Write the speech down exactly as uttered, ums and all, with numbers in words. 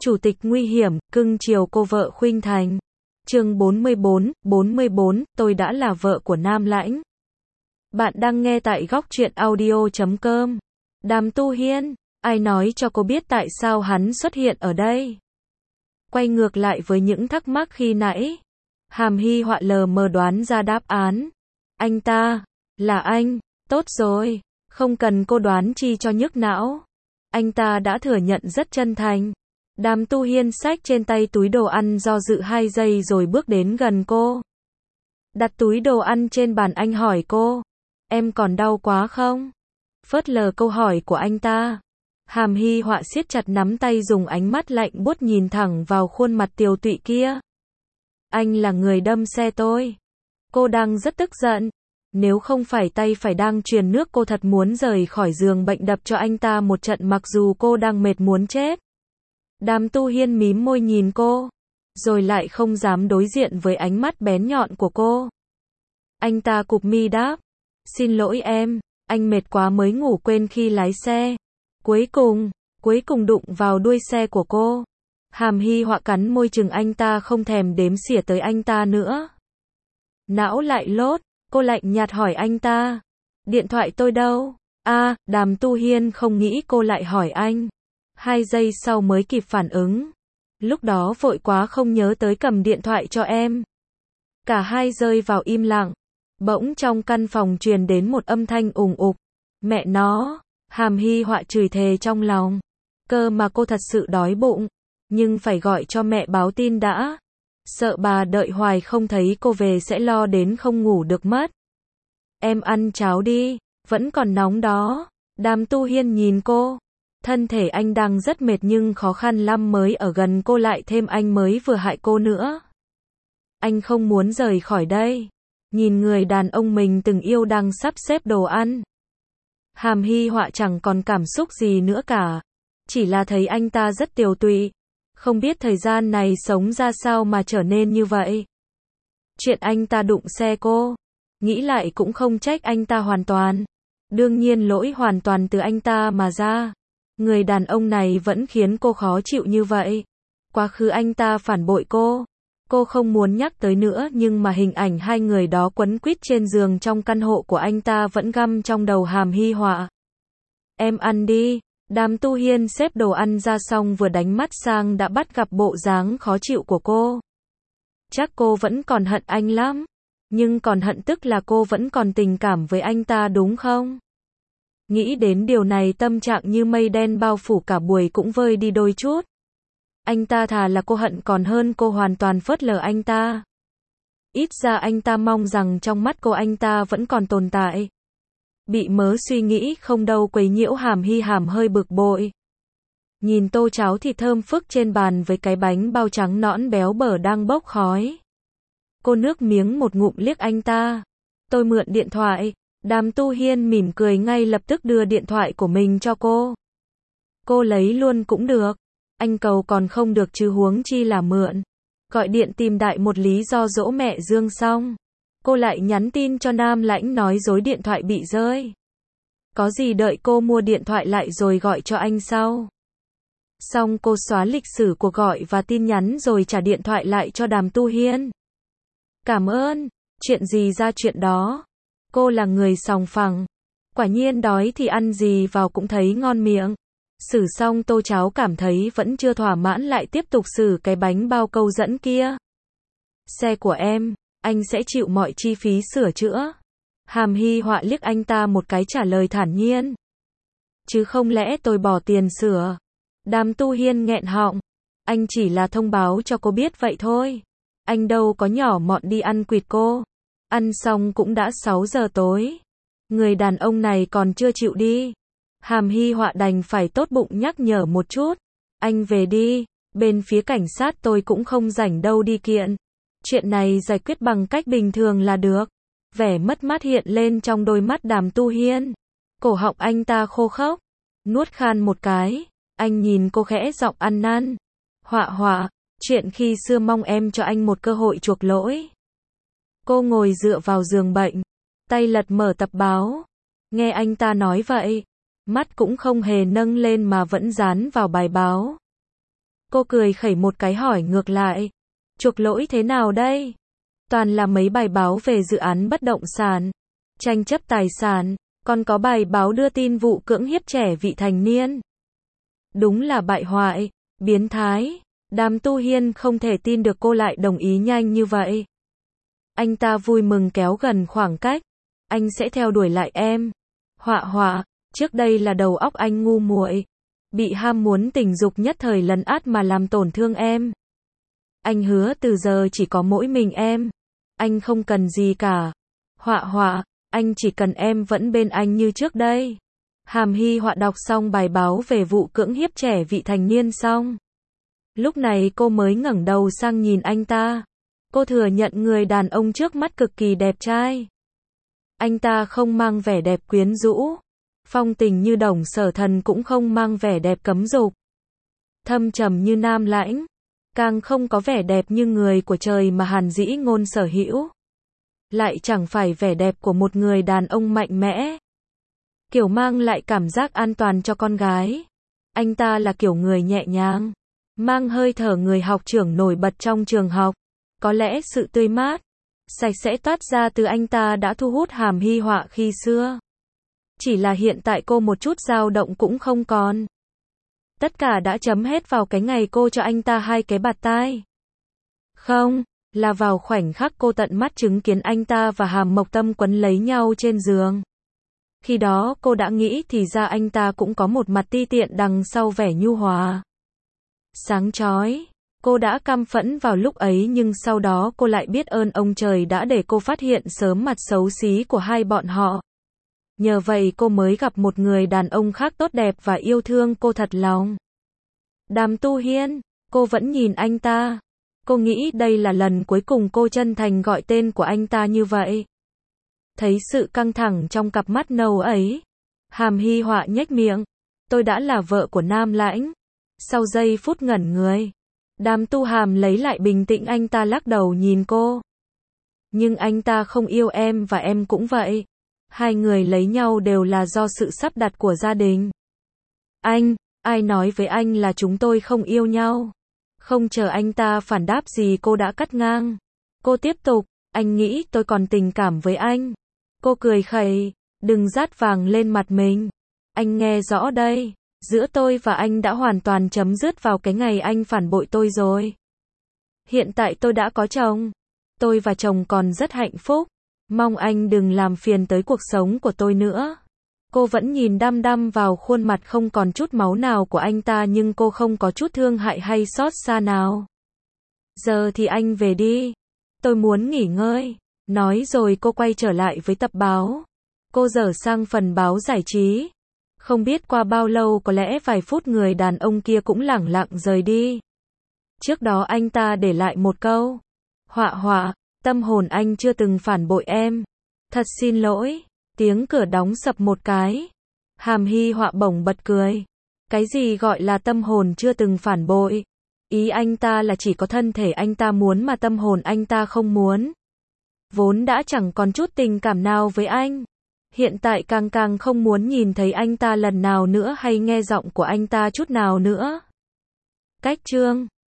Chủ tịch nguy hiểm, cưng chiều cô vợ khuynh thành. Chương bốn mươi bốn, bốn mươi bốn, tôi đã là vợ của Nam Lãnh. Bạn đang nghe tại góc truyện audio chấm com. Đàm Tu Hiên, ai nói cho cô biết tại sao hắn xuất hiện ở đây? Quay ngược lại với những thắc mắc khi nãy, Hàm Hy Họa lờ mờ đoán ra đáp án. Anh ta, là anh, tốt rồi, không cần cô đoán chi cho nhức não. Anh ta đã thừa nhận rất chân thành. Đàm Tu Hiên xách trên tay túi đồ ăn do dự hai giây rồi bước đến gần cô. Đặt túi đồ ăn trên bàn, anh hỏi cô, em còn đau quá không? Phớt lờ câu hỏi của anh ta, Hàm Hy Họa siết chặt nắm tay, dùng ánh mắt lạnh buốt nhìn thẳng vào khuôn mặt tiều tụy kia. Anh là người đâm xe tôi. Cô đang rất tức giận. Nếu không phải tay phải đang truyền nước, cô thật muốn rời khỏi giường bệnh đập cho anh ta một trận mặc dù cô đang mệt muốn chết. Đàm Tu Hiên mím môi nhìn cô, rồi lại không dám đối diện với ánh mắt bén nhọn của cô. Anh ta cụp mi đáp, xin lỗi em, anh mệt quá mới ngủ quên khi lái xe. Cuối cùng, cuối cùng đụng vào đuôi xe của cô. Hàm Hy Họa cắn môi chừng anh ta, không thèm đếm xỉa tới anh ta nữa. Não lại lốt, cô lạnh nhạt hỏi anh ta, điện thoại tôi đâu? A, à, Đàm Tu Hiên không nghĩ cô lại hỏi anh. Hai giây sau mới kịp phản ứng. Lúc đó vội quá không nhớ tới cầm điện thoại cho em. Cả hai rơi vào im lặng. Bỗng trong căn phòng truyền đến một âm thanh ùng ục. Mẹ nó, Hàm Hy Họa chửi thề trong lòng. Cơ mà cô thật sự đói bụng. Nhưng phải gọi cho mẹ báo tin đã. Sợ bà đợi hoài không thấy cô về sẽ lo đến không ngủ được mất. Em ăn cháo đi, vẫn còn nóng đó. Đàm Tu Hiên nhìn cô. Thân thể anh đang rất mệt nhưng khó khăn lắm mới ở gần cô, lại thêm anh mới vừa hại cô nữa. Anh không muốn rời khỏi đây. Nhìn người đàn ông mình từng yêu đang sắp xếp đồ ăn. Hàm Hy Họa chẳng còn cảm xúc gì nữa cả. Chỉ là thấy anh ta rất tiều tụy. Không biết thời gian này sống ra sao mà trở nên như vậy. Chuyện anh ta đụng xe cô, nghĩ lại cũng không trách anh ta hoàn toàn. Đương nhiên lỗi hoàn toàn từ anh ta mà ra. Người đàn ông này vẫn khiến cô khó chịu như vậy. Quá khứ anh ta phản bội cô. Cô không muốn nhắc tới nữa, nhưng mà hình ảnh hai người đó quấn quýt trên giường trong căn hộ của anh ta vẫn găm trong đầu Hàm Hy Họa. Em ăn đi. Đàm Tu Hiên xếp đồ ăn ra xong vừa đánh mắt sang đã bắt gặp bộ dáng khó chịu của cô. Chắc cô vẫn còn hận anh lắm. Nhưng còn hận tức là cô vẫn còn tình cảm với anh ta đúng không? Nghĩ đến điều này, tâm trạng như mây đen bao phủ cả buổi cũng vơi đi đôi chút. Anh ta thà là cô hận còn hơn cô hoàn toàn phớt lờ anh ta. Ít ra anh ta mong rằng trong mắt cô anh ta vẫn còn tồn tại. Bị mớ suy nghĩ không đâu quấy nhiễu, Hàm Hy Hàm hơi bực bội. Nhìn tô cháo thịt thơm phức trên bàn với cái bánh bao trắng nõn béo bở đang bốc khói. Cô nước miếng một ngụm liếc anh ta. Tôi mượn điện thoại. Đàm Tu Hiên mỉm cười ngay lập tức đưa điện thoại của mình cho cô. Cô lấy luôn cũng được. Anh cầu còn không được chứ huống chi là mượn. Gọi điện tìm đại một lý do dỗ mẹ Dương xong. Cô lại nhắn tin cho Nam Lãnh nói dối điện thoại bị rơi. Có gì đợi cô mua điện thoại lại rồi gọi cho anh sau. Xong cô xóa lịch sử cuộc gọi và tin nhắn rồi trả điện thoại lại cho Đàm Tu Hiên. Cảm ơn, chuyện gì ra chuyện đó. Cô là người sòng phẳng. Quả nhiên đói thì ăn gì vào cũng thấy ngon miệng. Xử xong tô cháo cảm thấy vẫn chưa thỏa mãn, lại tiếp tục xử cái bánh bao câu dẫn kia. Xe của em, anh sẽ chịu mọi chi phí sửa chữa. Hàm Hy Họa liếc anh ta một cái, trả lời thản nhiên. Chứ không lẽ tôi bỏ tiền sửa? Đàm Tu Hiên nghẹn họng. Anh chỉ là thông báo cho cô biết vậy thôi. Anh đâu có nhỏ mọn đi ăn quỵt cô. Ăn xong cũng đã sáu giờ tối. Người đàn ông này còn chưa chịu đi. Hàm Hy Họa đành phải tốt bụng nhắc nhở một chút. Anh về đi, bên phía cảnh sát tôi cũng không rảnh đâu đi kiện. Chuyện này giải quyết bằng cách bình thường là được. Vẻ mất mát hiện lên trong đôi mắt Đàm Tu Hiên. Cổ họng anh ta khô khốc. Nuốt khan một cái. Anh nhìn cô khẽ giọng ăn năn. Họa Họa, chuyện khi xưa mong em cho anh một cơ hội chuộc lỗi. Cô ngồi dựa vào giường bệnh. Tay lật mở tập báo. Nghe anh ta nói vậy. Mắt cũng không hề nâng lên mà vẫn dán vào bài báo. Cô cười khẩy một cái hỏi ngược lại. Chuộc lỗi thế nào đây? Toàn là mấy bài báo về dự án bất động sản, tranh chấp tài sản, còn có bài báo đưa tin vụ cưỡng hiếp trẻ vị thành niên. Đúng là bại hoại, biến thái. Đàm Tu Hiên không thể tin được cô lại đồng ý nhanh như vậy. Anh ta vui mừng kéo gần khoảng cách. Anh sẽ theo đuổi lại em. Họa họa, trước đây là đầu óc anh ngu muội, bị ham muốn tình dục nhất thời lấn át mà làm tổn thương em. Anh hứa từ giờ chỉ có mỗi mình em. Anh không cần gì cả. Họa họa, anh chỉ cần em vẫn bên anh như trước đây. Hàm Hy Họa đọc xong bài báo về vụ cưỡng hiếp trẻ vị thành niên xong. Lúc này cô mới ngẩng đầu sang nhìn anh ta. Cô thừa nhận người đàn ông trước mắt cực kỳ đẹp trai. Anh ta không mang vẻ đẹp quyến rũ, phong tình như Đồng Sở Thần, cũng không mang vẻ đẹp cấm dục, thâm trầm như Nam Lãnh, càng không có vẻ đẹp như người của trời mà Hàn Dĩ Ngôn sở hữu. Lại chẳng phải vẻ đẹp của một người đàn ông mạnh mẽ, kiểu mang lại cảm giác an toàn cho con gái. Anh ta là kiểu người nhẹ nhàng, mang hơi thở người học trưởng nổi bật trong trường học. Có lẽ sự tươi mát, sạch sẽ toát ra từ anh ta đã thu hút Hàm Hy Họa khi xưa. Chỉ là hiện tại cô một chút dao động cũng không còn. Tất cả đã chấm hết vào cái ngày cô cho anh ta hai cái bạt tai. Không, là vào khoảnh khắc cô tận mắt chứng kiến anh ta và Hàm Mộc Tâm quấn lấy nhau trên giường. Khi đó cô đã nghĩ thì ra anh ta cũng có một mặt ti tiện đằng sau vẻ nhu hòa, sáng chói. Cô đã căm phẫn vào lúc ấy, nhưng sau đó cô lại biết ơn ông trời đã để cô phát hiện sớm mặt xấu xí của hai bọn họ. Nhờ vậy cô mới gặp một người đàn ông khác tốt đẹp và yêu thương cô thật lòng. Đàm Tu Hiên, cô vẫn nhìn anh ta. Cô nghĩ đây là lần cuối cùng cô chân thành gọi tên của anh ta như vậy. Thấy sự căng thẳng trong cặp mắt nâu ấy, Hàm Hy Họa nhếch miệng. Tôi đã là vợ của Nam Lãnh. Sau giây phút ngẩn người, Đàm Tu Hàm lấy lại bình tĩnh, anh ta lắc đầu nhìn cô. Nhưng anh ta không yêu em và em cũng vậy. Hai người lấy nhau đều là do sự sắp đặt của gia đình. Anh, ai nói với anh là chúng tôi không yêu nhau? Không chờ anh ta phản đáp gì cô đã cắt ngang. Cô tiếp tục, anh nghĩ tôi còn tình cảm với anh. Cô cười khẩy, đừng dát vàng lên mặt mình. Anh nghe rõ đây. Giữa tôi và anh đã hoàn toàn chấm dứt vào cái ngày anh phản bội tôi rồi. Hiện tại tôi đã có chồng. Tôi và chồng còn rất hạnh phúc. Mong anh đừng làm phiền tới cuộc sống của tôi nữa. Cô vẫn nhìn đăm đăm vào khuôn mặt không còn chút máu nào của anh ta, nhưng cô không có chút thương hại hay xót xa nào. Giờ thì anh về đi. Tôi muốn nghỉ ngơi. Nói rồi cô quay trở lại với tập báo. Cô dở sang phần báo giải trí. Không biết qua bao lâu, có lẽ vài phút, người đàn ông kia cũng lẳng lặng rời đi. Trước đó anh ta để lại một câu. Họa họa, tâm hồn anh chưa từng phản bội em. Thật xin lỗi. Tiếng cửa đóng sập một cái. Hàm Hy Họa bỗng bật cười. Cái gì gọi là tâm hồn chưa từng phản bội? Ý anh ta là chỉ có thân thể anh ta muốn mà tâm hồn anh ta không muốn. Vốn đã chẳng còn chút tình cảm nào với anh. Hiện tại càng càng không muốn nhìn thấy anh ta lần nào nữa hay nghe giọng của anh ta chút nào nữa. Cách chương